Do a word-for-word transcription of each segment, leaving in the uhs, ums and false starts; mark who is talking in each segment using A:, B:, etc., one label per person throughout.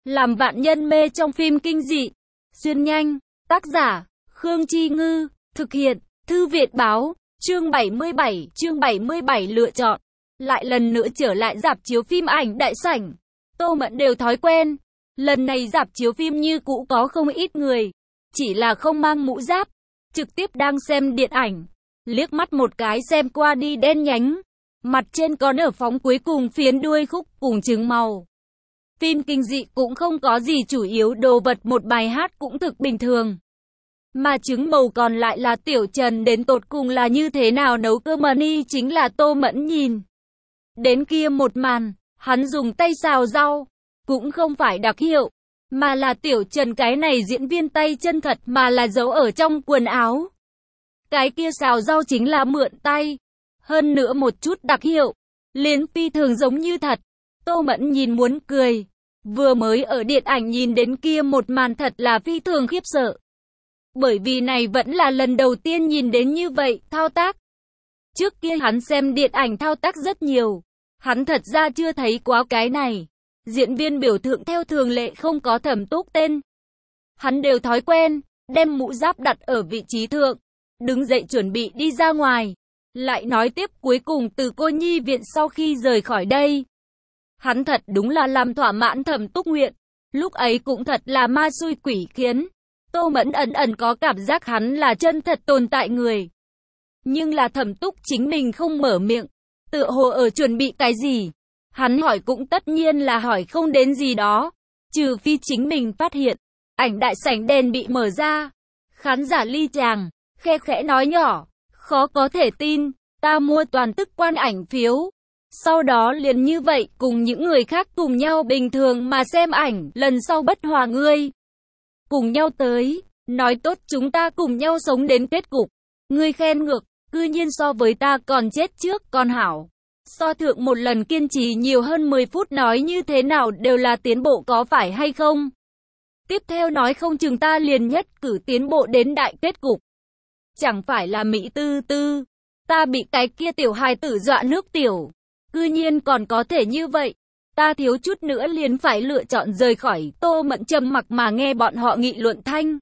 A: Làm vạn nhân mê trong phim kinh dị. Xuyên nhanh. Tác giả, Khương Chi Ngư. Thực hiện, Thư viện Báo. Chương bảy mươi bảy, chương bảy mươi bảy lựa chọn. Lại lần nữa trở lại rạp chiếu phim ảnh đại sảnh. Tô Mẫn đều thói quen. Lần này rạp chiếu phim như cũ có không ít người. Chỉ là không mang mũ giáp. Trực tiếp đang xem điện ảnh. Liếc mắt một cái xem qua đi đen nhánh. Mặt trên có nở phóng cuối cùng phiến đuôi khúc cùng trứng màu. Phim kinh dị cũng không có gì chủ yếu đồ vật, một bài hát cũng thực bình thường. Mà trứng màu còn lại là Tiểu Trần đến tột cùng là như thế nào nấu cơm money chính là Tô Mẫn nhìn. Đến kia một màn, hắn dùng tay xào rau, cũng không phải đặc hiệu, mà là Tiểu Trần cái này diễn viên tay chân thật mà là giấu ở trong quần áo. Cái kia xào rau chính là mượn tay, hơn nữa một chút đặc hiệu, liền phi thường giống như thật. Tô Mẫn nhìn muốn cười, vừa mới ở điện ảnh nhìn đến kia một màn thật là phi thường khiếp sợ. Bởi vì này vẫn là lần đầu tiên nhìn đến như vậy thao tác. Trước kia hắn xem điện ảnh thao tác rất nhiều, hắn thật ra chưa thấy quá cái này. Diễn viên biểu tượng theo thường lệ không có Thẩm Túc tên. Hắn đều thói quen, đem mũ giáp đặt ở vị trí thượng, đứng dậy chuẩn bị đi ra ngoài. Lại nói tiếp cuối cùng từ cô nhi viện sau khi rời khỏi đây. Hắn thật đúng là làm thỏa mãn Thẩm Túc nguyện, lúc ấy cũng thật là ma xui quỷ khiến. Tô Mẫn ẩn ẩn có cảm giác hắn là chân thật tồn tại người. Nhưng là Thẩm Túc chính mình không mở miệng, tựa hồ ở chuẩn bị cái gì. Hắn hỏi cũng tất nhiên là hỏi không đến gì đó, trừ phi chính mình phát hiện. Ảnh đại sảnh đèn bị mở ra, khán giả ly tràng, khe khẽ nói nhỏ, khó có thể tin, ta mua toàn tức quan ảnh phiếu. Sau đó liền như vậy cùng những người khác cùng nhau bình thường mà xem ảnh, lần sau bất hòa ngươi. Cùng nhau tới, nói tốt chúng ta cùng nhau sống đến kết cục. Ngươi khen ngược, cư nhiên so với ta còn chết trước còn hảo. So thượng một lần kiên trì nhiều hơn mười phút nói như thế nào đều là tiến bộ có phải hay không? Tiếp theo nói không chừng ta liền nhất cử tiến bộ đến đại kết cục. Chẳng phải là Mỹ tư tư, ta bị cái kia tiểu hài tử dọa nước tiểu. Cư nhiên còn có thể như vậy. Ta thiếu chút nữa liền phải lựa chọn rời khỏi. Tô Mẫn trầm mặc mà nghe bọn họ nghị luận thanh.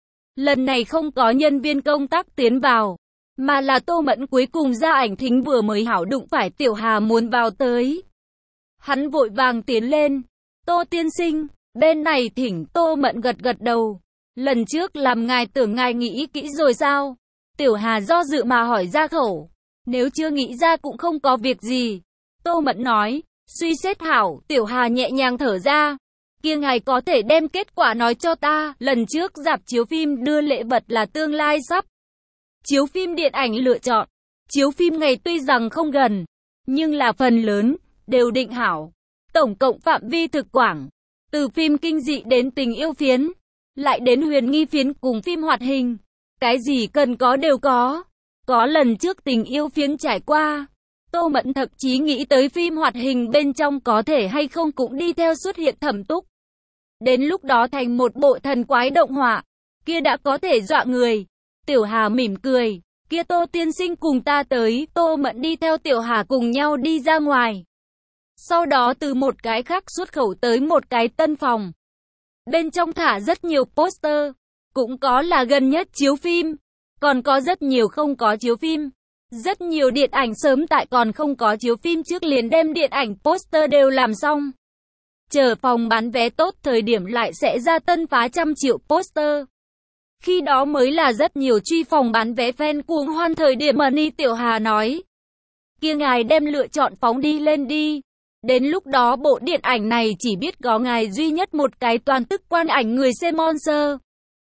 A: Lần này không có nhân viên công tác tiến vào, mà là Tô Mẫn cuối cùng ra ảnh thính vừa mới hảo đụng phải Tiểu Hà muốn vào tới. Hắn vội vàng tiến lên. Tô tiên sinh, bên này thỉnh. Tô Mẫn gật gật đầu. Lần trước làm ngài tưởng ngài nghĩ kỹ rồi sao? Tiểu Hà do dự mà hỏi ra khẩu. Nếu chưa nghĩ ra cũng không có việc gì. Tô Mẫn nói. Suy xét hảo. Tiểu Hà nhẹ nhàng thở ra. Kia ngài có thể đem kết quả nói cho ta. Lần trước rạp chiếu phim đưa lễ vật là tương lai sắp chiếu phim điện ảnh lựa chọn. Chiếu phim ngày tuy rằng không gần, nhưng là phần lớn đều định hảo. Tổng cộng phạm vi thực quảng, từ phim kinh dị đến tình yêu phiến, lại đến huyền nghi phiến cùng phim hoạt hình. Cái gì cần có đều có. Có lần trước tình yêu phiến trải qua, Tô Mẫn thậm chí nghĩ tới phim hoạt hình bên trong có thể hay không cũng đi theo xuất hiện Thẩm Túc. Đến lúc đó thành một bộ thần quái động họa, kia đã có thể dọa người. Tiểu Hà mỉm cười, kia Tô tiên sinh cùng ta tới. Tô Mẫn đi theo Tiểu Hà cùng nhau đi ra ngoài. Sau đó từ một cái khác xuất khẩu tới một cái tân phòng. Bên trong thả rất nhiều poster, cũng có là gần nhất chiếu phim, còn có rất nhiều không có chiếu phim. Rất nhiều điện ảnh sớm tại còn không có chiếu phim trước liền đem điện ảnh poster đều làm xong. Chờ phòng bán vé tốt thời điểm lại sẽ ra tân phá trăm triệu poster. Khi đó mới là rất nhiều truy phòng bán vé fan cuồng hoan thời điểm. Money. Tiểu Hà nói. Kia ngài đem lựa chọn phóng đi lên đi. Đến lúc đó bộ điện ảnh này chỉ biết có ngài duy nhất một cái toàn tức quan ảnh người xem monster.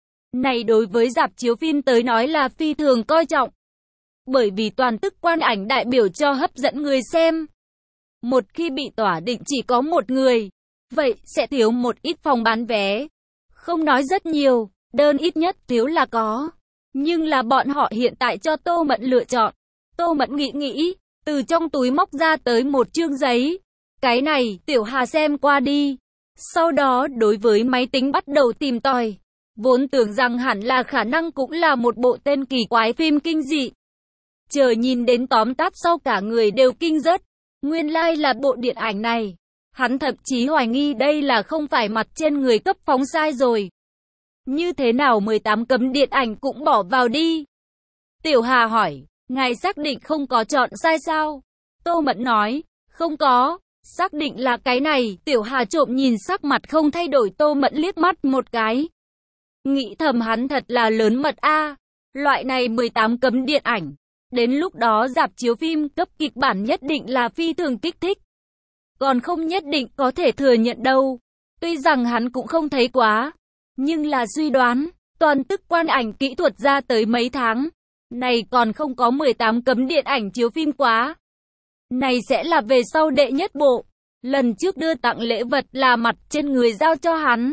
A: Này đối với rạp chiếu phim tới nói là phi thường coi trọng. Bởi vì toàn tức quan ảnh đại biểu cho hấp dẫn người xem. Một khi bị tỏa định chỉ có một người, vậy sẽ thiếu một ít phòng bán vé. Không nói rất nhiều, đơn ít nhất thiếu là có. Nhưng là bọn họ hiện tại cho Tô Mẫn lựa chọn. Tô Mẫn nghĩ nghĩ, từ trong túi móc ra tới một chương giấy. Cái này, Tiểu Hà xem qua đi. Sau đó đối với máy tính bắt đầu tìm tòi. Vốn tưởng rằng hẳn là khả năng cũng là một bộ tên kỳ quái phim kinh dị. Chờ nhìn đến tóm tắt sau cả người đều kinh rớt. Nguyên lai like là bộ điện ảnh này. Hắn thậm chí hoài nghi đây là không phải mặt trên người cấp phóng sai rồi. Như thế nào mười tám cấm điện ảnh cũng bỏ vào đi? Tiểu Hà hỏi, ngài xác định không có chọn sai sao? Tô Mẫn nói, không có, xác định là cái này. Tiểu Hà trộm nhìn sắc mặt không thay đổi Tô Mẫn liếc mắt một cái. Nghĩ thầm hắn thật là lớn mật a. Loại này mười tám cấm điện ảnh. Đến lúc đó rạp chiếu phim cấp kịch bản nhất định là phi thường kích thích. Còn không nhất định có thể thừa nhận đâu. Tuy rằng hắn cũng không thấy quá. Nhưng là suy đoán, toàn tức quan ảnh kỹ thuật ra tới mấy tháng. Này còn không có mười tám cấm điện ảnh chiếu phim quá. Này sẽ là về sau đệ nhất bộ. Lần trước đưa tặng lễ vật là mặt trên người giao cho hắn.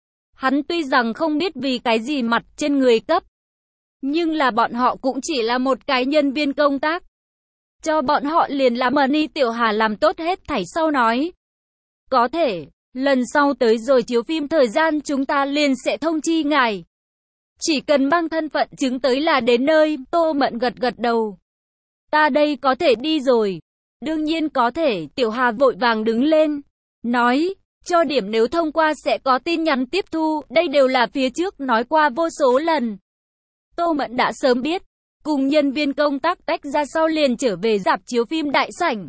A: Hắn tuy rằng không biết vì cái gì mặt trên người cấp. Nhưng là bọn họ cũng chỉ là một cái nhân viên công tác. Cho bọn họ liền làm money. Tiểu Hà làm tốt hết thảy sau nói. Có thể, lần sau tới rồi chiếu phim thời gian chúng ta liền sẽ thông chi ngài. Chỉ cần mang thân phận chứng tới là đến nơi. Tô Mẫn gật gật đầu. Ta đây có thể đi rồi. Đương nhiên có thể. Tiểu Hà vội vàng đứng lên. Nói, cho điểm nếu thông qua sẽ có tin nhắn tiếp thu. Đây đều là phía trước nói qua vô số lần. Tô Mẫn đã sớm biết. Cùng nhân viên công tác tách ra sau liền trở về rạp chiếu phim đại sảnh.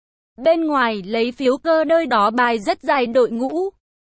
A: Bên ngoài lấy phiếu cơ nơi đó bài rất dài đội ngũ.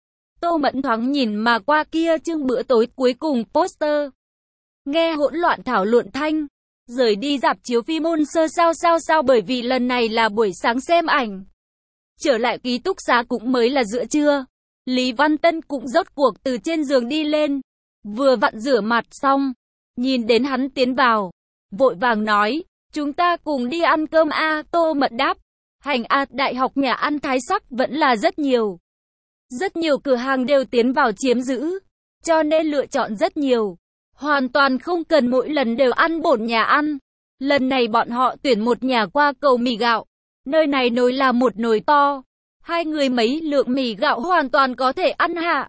A: Tô Mẫn thoáng nhìn mà qua kia chương bữa tối cuối cùng poster. Nghe hỗn loạn thảo luận thanh. Rời đi rạp chiếu phim ôn sơ sao sao sao bởi vì lần này là buổi sáng xem ảnh. Trở lại ký túc xá cũng mới là giữa trưa. Lý Văn Tân cũng rốt cuộc từ trên giường đi lên. Vừa vặn rửa mặt xong. Nhìn đến hắn tiến vào. Vội vàng nói, chúng ta cùng đi ăn cơm a. Tô Mẫn đáp. Hành a. Đại học nhà ăn Thái Sắc vẫn là rất nhiều. Rất nhiều cửa hàng đều tiến vào chiếm giữ. Cho nên lựa chọn rất nhiều. Hoàn toàn không cần mỗi lần đều ăn bổn nhà ăn. Lần này bọn họ tuyển một nhà qua cầu mì gạo. Nơi này nồi là một nồi to. Hai người mấy lượng mì gạo hoàn toàn có thể ăn hạ.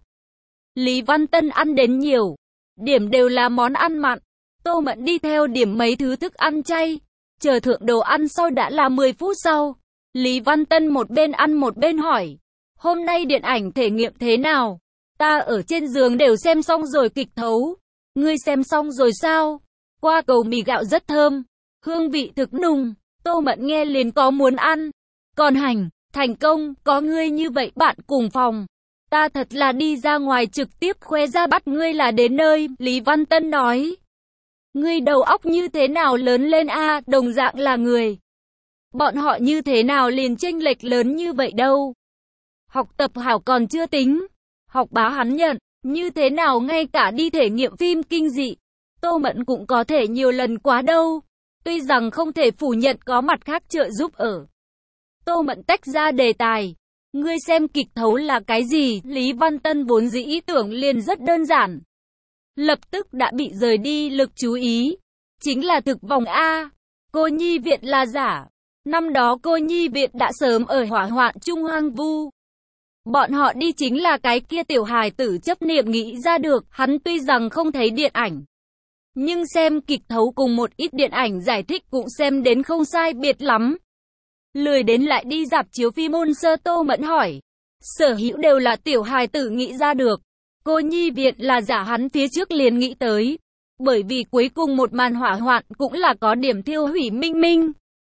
A: Lý Văn Tân ăn đến nhiều. Điểm đều là món ăn mặn. Tô Mẫn đi theo điểm mấy thứ thức ăn chay. Chờ thượng đồ ăn sau đã là mười phút sau. Lý Văn Tân một bên ăn một bên hỏi. Hôm nay điện ảnh thể nghiệm thế nào? Ta ở trên giường đều xem xong rồi kịch thấu. Ngươi xem xong rồi sao? Qua cầu mì gạo rất thơm. Hương vị thực nùng. Tô Mẫn nghe liền có muốn ăn. Còn hành, thành công, có ngươi như vậy bạn cùng phòng. Ta thật là đi ra ngoài trực tiếp khoe ra bắt ngươi là đến nơi. Lý Văn Tân nói. Ngươi đầu óc như thế nào lớn lên a, đồng dạng là người. Bọn họ như thế nào liền chênh lệch lớn như vậy đâu. Học tập hảo còn chưa tính. Học bá hắn nhận, như thế nào ngay cả đi thể nghiệm phim kinh dị. Tô Mẫn cũng có thể nhiều lần quá đâu. Tuy rằng không thể phủ nhận có mặt khác trợ giúp ở. Tô Mẫn tách ra đề tài. Ngươi xem kịch thấu là cái gì? Lý Văn Tân vốn dĩ ý tưởng liền rất đơn giản. Lập tức đã bị rời đi lực chú ý. Chính là thực vòng A. Cô nhi viện là giả. Năm đó cô nhi viện đã sớm ở hỏa hoạn trung hoang vu. Bọn họ đi chính là cái kia tiểu hài tử chấp niệm nghĩ ra được. Hắn tuy rằng không thấy điện ảnh. Nhưng xem kịch thấu cùng một ít điện ảnh giải thích cũng xem đến không sai biệt lắm. Lười đến lại đi rạp chiếu phim ôn sơ. Tô Mẫn hỏi. Sở hữu đều là tiểu hài tử nghĩ ra được. Cô nhi viện là giả hắn phía trước liền nghĩ tới. Bởi vì cuối cùng một màn hỏa hoạn cũng là có điểm thiêu hủy minh minh.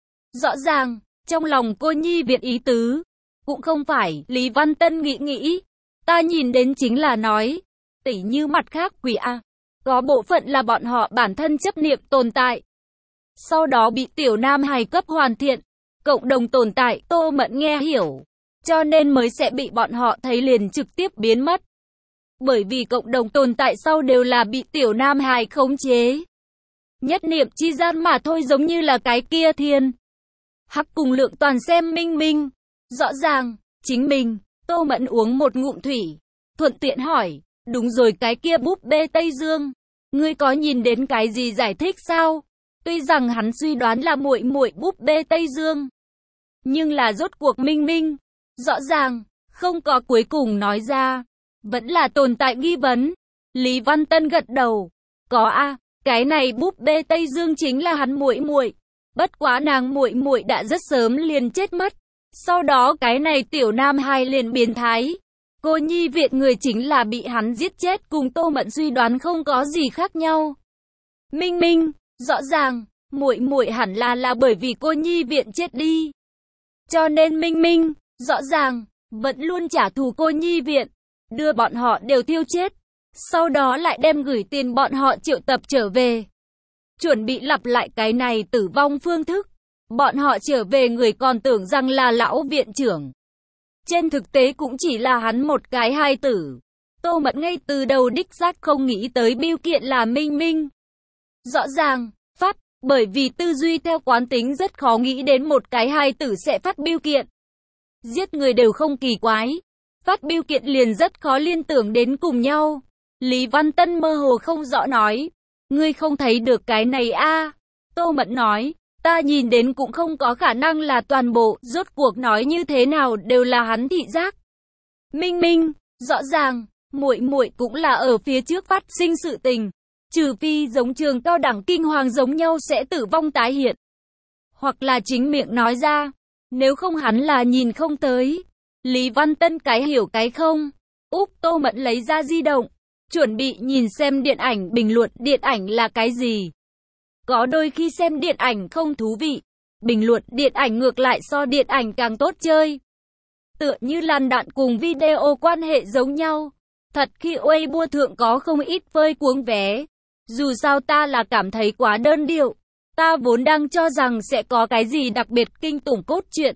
A: Rõ ràng, trong lòng cô nhi viện ý tứ. Cũng không phải, Lý Văn Tân nghĩ nghĩ. Ta nhìn đến chính là nói. Tỉ như mặt khác quỷ A. Có bộ phận là bọn họ bản thân chấp niệm tồn tại. Sau đó bị tiểu nam hài cấp hoàn thiện. Cộng đồng tồn tại, Tô Mẫn nghe hiểu. Cho nên mới sẽ bị bọn họ thấy liền trực tiếp biến mất. Bởi vì cộng đồng tồn tại sau đều là bị tiểu nam hài khống chế. Nhất niệm chi gian mà thôi, giống như là cái kia thiên. Hắc cùng Lượng Toàn xem minh minh. Rõ ràng, chính mình. Tô Mẫn uống một ngụm thủy. Thuận tiện hỏi. Đúng rồi, cái kia búp bê Tây Dương. Ngươi có nhìn đến cái gì giải thích sao? Tuy rằng hắn suy đoán là muội muội búp bê Tây Dương. Nhưng là rốt cuộc minh minh. Rõ ràng, không có cuối cùng nói ra. Vẫn là tồn tại nghi vấn. Lý Văn Tân gật đầu. Có a, cái này búp bê Tây Dương chính là hắn muội muội. Bất quá nàng muội muội đã rất sớm liền chết mất. Sau đó cái này tiểu nam hài liền biến thái. Cô nhi viện người chính là bị hắn giết chết, cùng Tô Mẫn suy đoán không có gì khác nhau. Minh Minh, rõ ràng, muội muội hẳn là là bởi vì cô nhi viện chết đi. Cho nên Minh Minh, rõ ràng, vẫn luôn trả thù cô nhi viện, đưa bọn họ đều thiêu chết. Sau đó lại đem gửi tiền bọn họ triệu tập trở về. Chuẩn bị lặp lại cái này tử vong phương thức. Bọn họ trở về người còn tưởng rằng là lão viện trưởng. Trên thực tế cũng chỉ là hắn một cái hai tử. Tô Mẫn ngay từ đầu đích xác không nghĩ tới biêu kiện là Minh Minh. Rõ ràng, phát, bởi vì tư duy theo quán tính rất khó nghĩ đến một cái hai tử sẽ phát biêu kiện. Giết người đều không kỳ quái. Phát biêu kiện liền rất khó liên tưởng đến cùng nhau. Lý Văn Tân mơ hồ không rõ nói. Ngươi không thấy được cái này a à? Tô Mẫn nói. Ta nhìn đến cũng không có khả năng là toàn bộ, rốt cuộc nói như thế nào đều là hắn thị giác. Minh Minh, rõ ràng, muội muội cũng là ở phía trước phát sinh sự tình. Trừ phi giống trường cao đẳng kinh hoàng giống nhau sẽ tử vong tái hiện. Hoặc là chính miệng nói ra. Nếu không hắn là nhìn không tới. Lý Văn Tân cái hiểu cái không. Úp Tô Mẫn lấy ra di động. Chuẩn bị nhìn xem điện ảnh bình luận điện ảnh là cái gì. Có đôi khi xem điện ảnh không thú vị. Bình luận điện ảnh ngược lại so điện ảnh càng tốt chơi. Tựa như làn đạn cùng video quan hệ giống nhau. Thật khi Weibo thượng có không ít phơi cuống vé. Dù sao ta là cảm thấy quá đơn điệu. Ta vốn đang cho rằng sẽ có cái gì đặc biệt kinh tủng cốt truyện.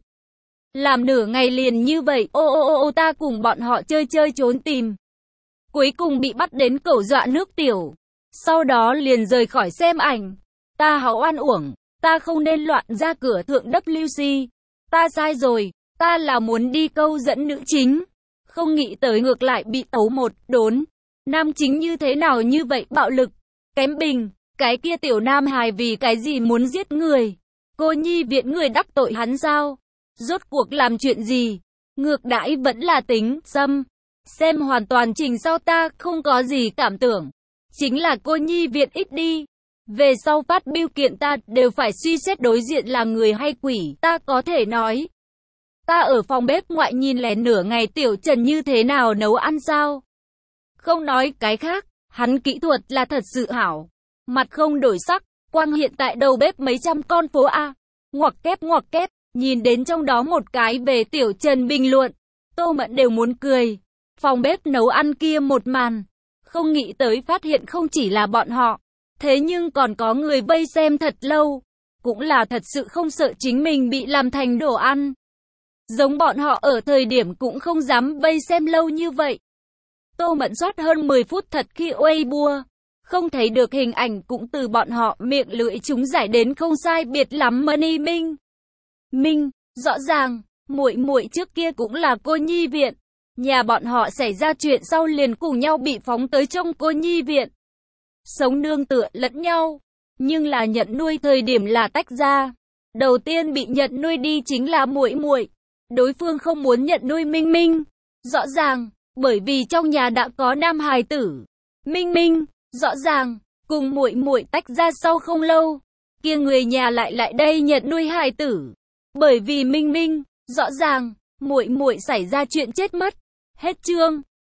A: Làm nửa ngày liền như vậy, ô ô ô ô ta cùng bọn họ chơi chơi trốn tìm. Cuối cùng bị bắt đến cẩu dọa nước tiểu. Sau đó liền rời khỏi xem ảnh. Ta hảo oan uổng, ta không nên loạn ra cửa thượng W C. Ta sai rồi, ta là muốn đi câu dẫn nữ chính. Không nghĩ tới ngược lại bị tấu một đốn. Nam chính như thế nào như vậy bạo lực, kém bình. Cái kia tiểu nam hài vì cái gì muốn giết người? Cô nhi viện người đắc tội hắn sao? Rốt cuộc làm chuyện gì? Ngược đãi vẫn là tính xâm. Xem hoàn toàn trình sau ta không có gì cảm tưởng. Chính là cô nhi viện ít đi. Về sau phát biêu kiện ta đều phải suy xét đối diện là người hay quỷ. Ta có thể nói. Ta ở phòng bếp ngoại nhìn lén nửa ngày tiểu Trần như thế nào nấu ăn sao? Không nói cái khác, hắn kỹ thuật là thật sự hảo. Mặt không đổi sắc, quang hiện tại đầu bếp mấy trăm con phố A. Ngoặc kép ngoặc kép, nhìn đến trong đó một cái về tiểu Trần bình luận. Tô Mẫn đều muốn cười. Phòng bếp nấu ăn kia một màn. Không nghĩ tới phát hiện không chỉ là bọn họ. Thế nhưng còn có người vây xem thật lâu. Cũng là thật sự không sợ chính mình bị làm thành đồ ăn. Giống bọn họ ở thời điểm cũng không dám vây xem lâu như vậy. Tô Mẫn soát hơn mười phút thật khi Weibo. Không thấy được hình ảnh cũng từ bọn họ miệng lưỡi chúng giải đến không sai biệt lắm Money Minh. Minh, rõ ràng, muội muội trước kia cũng là cô nhi viện. Nhà bọn họ xảy ra chuyện sau liền cùng nhau bị phóng tới trong cô nhi viện. Sống nương tựa lẫn nhau, nhưng là nhận nuôi thời điểm là tách ra. Đầu tiên bị nhận nuôi đi chính là muội muội. Đối phương không muốn nhận nuôi Minh Minh. Rõ ràng, bởi vì trong nhà đã có nam hài tử. Minh Minh, rõ ràng, cùng muội muội tách ra sau không lâu, kia người nhà lại lại đây nhận nuôi hài tử. Bởi vì Minh Minh, rõ ràng, muội muội xảy ra chuyện chết mất. Hết chương.